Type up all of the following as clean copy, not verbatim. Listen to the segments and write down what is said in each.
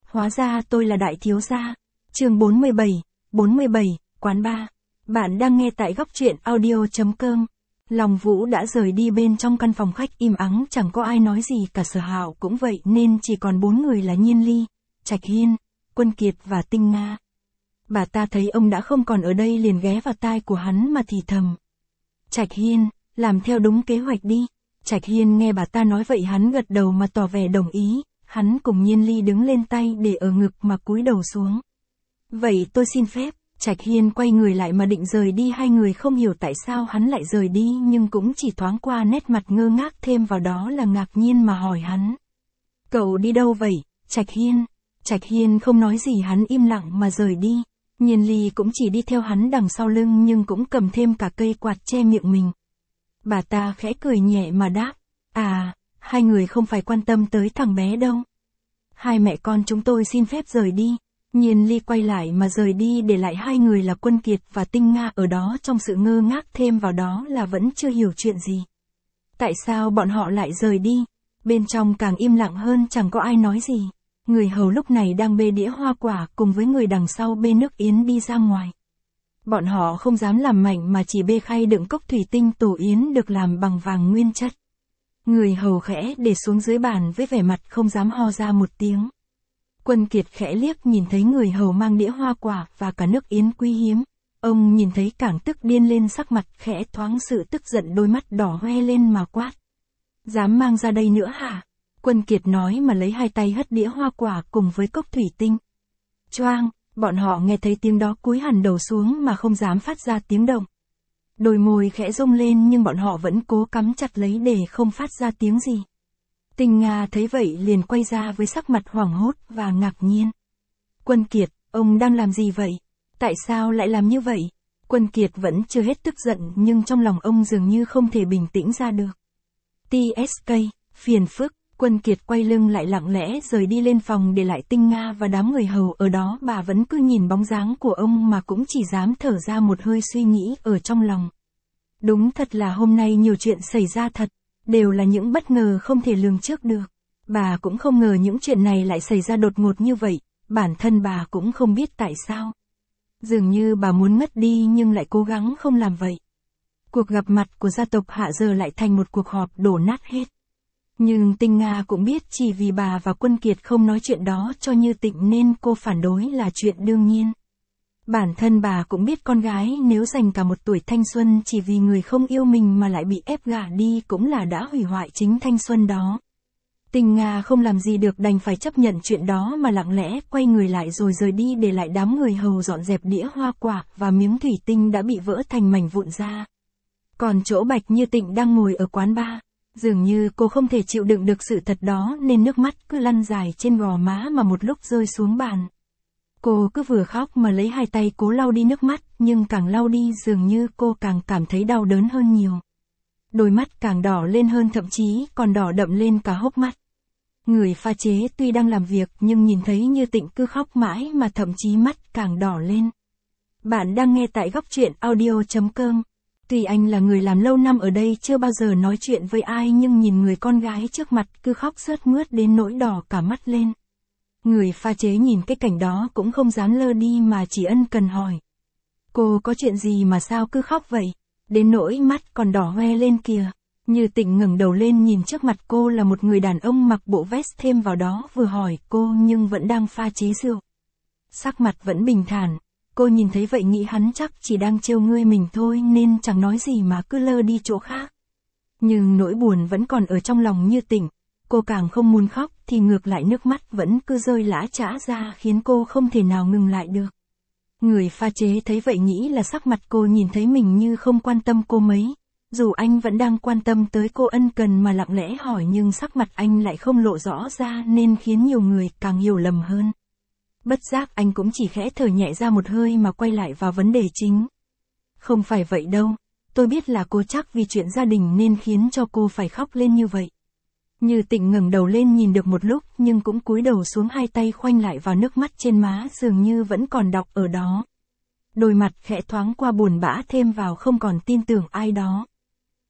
hóa ra tôi là đại thiếu gia. Chương 47, quán bar. Bạn đang nghe tại góc truyện audio.com. Long Vũ đã rời đi, bên trong căn phòng khách im ắng chẳng có ai nói gì cả, Sở Hạo cũng vậy nên chỉ còn 4 người là Nhiên Ly, Trạch Hiên, Quân Kiệt và Tinh Nga. Bà ta thấy ông đã không còn ở đây liền ghé vào tai của hắn mà thì thầm. Trạch Hiên, làm theo đúng kế hoạch đi. Trạch Hiên nghe bà ta nói vậy hắn gật đầu mà tỏ vẻ đồng ý, hắn cùng Nhiên Ly đứng lên, tay để ở ngực mà cúi đầu xuống. Vậy tôi xin phép. Trạch Hiên quay người lại mà định rời đi, hai người không hiểu tại sao hắn lại rời đi nhưng cũng chỉ thoáng qua nét mặt ngơ ngác thêm vào đó là ngạc nhiên mà hỏi hắn. Cậu đi đâu vậy, Trạch Hiên? Trạch Hiên không nói gì, hắn im lặng mà rời đi. Nhiên Ly cũng chỉ đi theo hắn đằng sau lưng nhưng cũng cầm thêm cả cây quạt che miệng mình. Bà ta khẽ cười nhẹ mà đáp. À, hai người không phải quan tâm tới thằng bé đâu. Hai mẹ con chúng tôi xin phép rời đi. Nhiên Ly quay lại mà rời đi, để lại hai người là Quân Kiệt và Tinh Nga ở đó trong sự ngơ ngác, thêm vào đó là vẫn chưa hiểu chuyện gì. Tại sao bọn họ lại rời đi? Bên trong càng im lặng hơn, chẳng có ai nói gì. Người hầu lúc này đang bê đĩa hoa quả cùng với người đằng sau bê nước yến đi ra ngoài. Bọn họ không dám làm mạnh mà chỉ bê khay đựng cốc thủy tinh tổ yến được làm bằng vàng nguyên chất. Người hầu khẽ để xuống dưới bàn với vẻ mặt không dám ho ra một tiếng. Quân Kiệt khẽ liếc nhìn thấy người hầu mang đĩa hoa quả và cả nước yến quý hiếm. Ông nhìn thấy càng tức điên lên, sắc mặt khẽ thoáng sự tức giận, đôi mắt đỏ hoe lên mà quát. Dám mang ra đây nữa hả? Quân Kiệt nói mà lấy hai tay hất đĩa hoa quả cùng với cốc thủy tinh. Choang, bọn họ nghe thấy tiếng đó cúi hẳn đầu xuống mà không dám phát ra tiếng động. Đôi môi khẽ rung lên nhưng bọn họ vẫn cố cắm chặt lấy để không phát ra tiếng gì. Tinh Nga thấy vậy liền quay ra với sắc mặt hoảng hốt và ngạc nhiên. Quân Kiệt, ông đang làm gì vậy? Tại sao lại làm như vậy? Quân Kiệt vẫn chưa hết tức giận nhưng trong lòng ông dường như không thể bình tĩnh ra được. TSK, phiền phức. Quân Kiệt quay lưng lại lặng lẽ rời đi lên phòng, để lại Tinh Nga và đám người hầu ở đó. Bà vẫn cứ nhìn bóng dáng của ông mà cũng chỉ dám thở ra một hơi, suy nghĩ ở trong lòng. Đúng thật là hôm nay nhiều chuyện xảy ra thật, đều là những bất ngờ không thể lường trước được. Bà cũng không ngờ những chuyện này lại xảy ra đột ngột như vậy, bản thân bà cũng không biết tại sao. Dường như bà muốn ngất đi nhưng lại cố gắng không làm vậy. Cuộc gặp mặt của gia tộc Hạ giờ lại thành một cuộc họp đổ nát hết. Nhưng Tinh Nga cũng biết chỉ vì bà và Quân Kiệt không nói chuyện đó cho Như Tịnh nên cô phản đối là chuyện đương nhiên. Bản thân bà cũng biết con gái nếu dành cả một tuổi thanh xuân chỉ vì người không yêu mình mà lại bị ép gả đi cũng là đã hủy hoại chính thanh xuân đó. Tinh Nga không làm gì được, đành phải chấp nhận chuyện đó mà lặng lẽ quay người lại rồi rời đi, để lại đám người hầu dọn dẹp đĩa hoa quả và miếng thủy tinh đã bị vỡ thành mảnh vụn ra. Còn chỗ Bạch Như Tịnh đang ngồi ở quán bar. Dường như cô không thể chịu đựng được sự thật đó nên nước mắt cứ lăn dài trên gò má mà một lúc rơi xuống bàn. Cô cứ vừa khóc mà lấy hai tay cố lau đi nước mắt, nhưng càng lau đi dường như cô càng cảm thấy đau đớn hơn nhiều. Đôi mắt càng đỏ lên hơn, thậm chí còn đỏ đậm lên cả hốc mắt. Người pha chế tuy đang làm việc nhưng nhìn thấy Như Tịnh cứ khóc mãi mà thậm chí mắt càng đỏ lên. Bạn đang nghe tại góc truyện audio.com. Tuy anh là người làm lâu năm ở đây chưa bao giờ nói chuyện với ai nhưng nhìn người con gái trước mặt cứ khóc sướt mướt đến nỗi đỏ cả mắt lên. Người pha chế nhìn cái cảnh đó cũng không dám lơ đi mà chỉ ân cần hỏi. Cô có chuyện gì mà sao cứ khóc vậy? Đến nỗi mắt còn đỏ hoe lên kìa. Như Tịnh ngẩng đầu lên nhìn trước mặt cô là một người đàn ông mặc bộ vest, thêm vào đó vừa hỏi cô nhưng vẫn đang pha chế rượu. Sắc mặt vẫn bình thản. Cô nhìn thấy vậy nghĩ hắn chắc chỉ đang trêu ngươi mình thôi nên chẳng nói gì mà cứ lơ đi chỗ khác. Nhưng nỗi buồn vẫn còn ở trong lòng Như Tịnh. Cô càng không muốn khóc thì ngược lại nước mắt vẫn cứ rơi lã chã ra khiến cô không thể nào ngừng lại được. Người pha chế thấy vậy nghĩ là sắc mặt cô nhìn thấy mình như không quan tâm cô mấy. Dù anh vẫn đang quan tâm tới cô, ân cần mà lặng lẽ hỏi nhưng sắc mặt anh lại không lộ rõ ra nên khiến nhiều người càng hiểu lầm hơn. Bất giác anh cũng chỉ khẽ thở nhẹ ra một hơi mà quay lại vào vấn đề chính. Không phải vậy đâu, tôi biết là cô chắc vì chuyện gia đình nên khiến cho cô phải khóc lên như vậy. Như Tịnh ngẩng đầu lên nhìn được một lúc nhưng cũng cúi đầu xuống, hai tay khoanh lại vào nước mắt trên má dường như vẫn còn đọng ở đó. Đôi mặt khẽ thoáng qua buồn bã thêm vào không còn tin tưởng ai đó.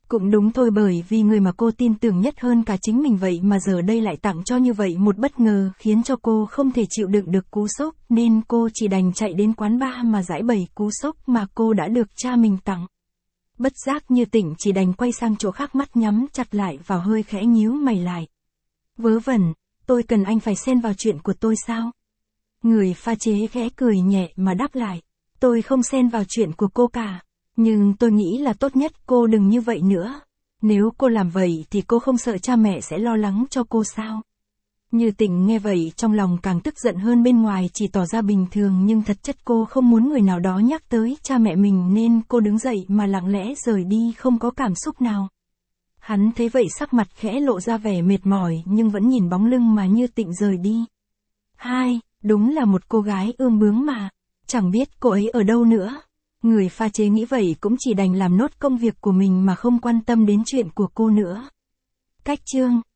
Cũng đúng thôi, bởi vì người mà cô tin tưởng nhất hơn cả chính mình vậy mà giờ đây lại tặng cho như vậy một bất ngờ khiến cho cô không thể chịu đựng được cú sốc, nên cô chỉ đành chạy đến quán bar mà giải bày cú sốc mà cô đã được cha mình tặng. Bất giác Như Tịnh chỉ đành quay sang chỗ khác, mắt nhắm chặt lại vào, hơi khẽ nhíu mày lại. Vớ vẩn, tôi cần anh phải xen vào chuyện của tôi sao? Người pha chế khẽ cười nhẹ mà đáp lại. Tôi không xen vào chuyện của cô cả. Nhưng tôi nghĩ là tốt nhất cô đừng như vậy nữa. Nếu cô làm vậy thì cô không sợ cha mẹ sẽ lo lắng cho cô sao? Như Tịnh nghe vậy trong lòng càng tức giận hơn, bên ngoài chỉ tỏ ra bình thường nhưng thật chất cô không muốn người nào đó nhắc tới cha mẹ mình nên cô đứng dậy mà lặng lẽ rời đi không có cảm xúc nào. Hắn thấy vậy sắc mặt khẽ lộ ra vẻ mệt mỏi nhưng vẫn nhìn bóng lưng mà Như Tịnh rời đi. Đúng là một cô gái ương bướng mà. Chẳng biết cô ấy ở đâu nữa. Người pha chế nghĩ vậy cũng chỉ đành làm nốt công việc của mình mà không quan tâm đến chuyện của cô nữa. Cách chương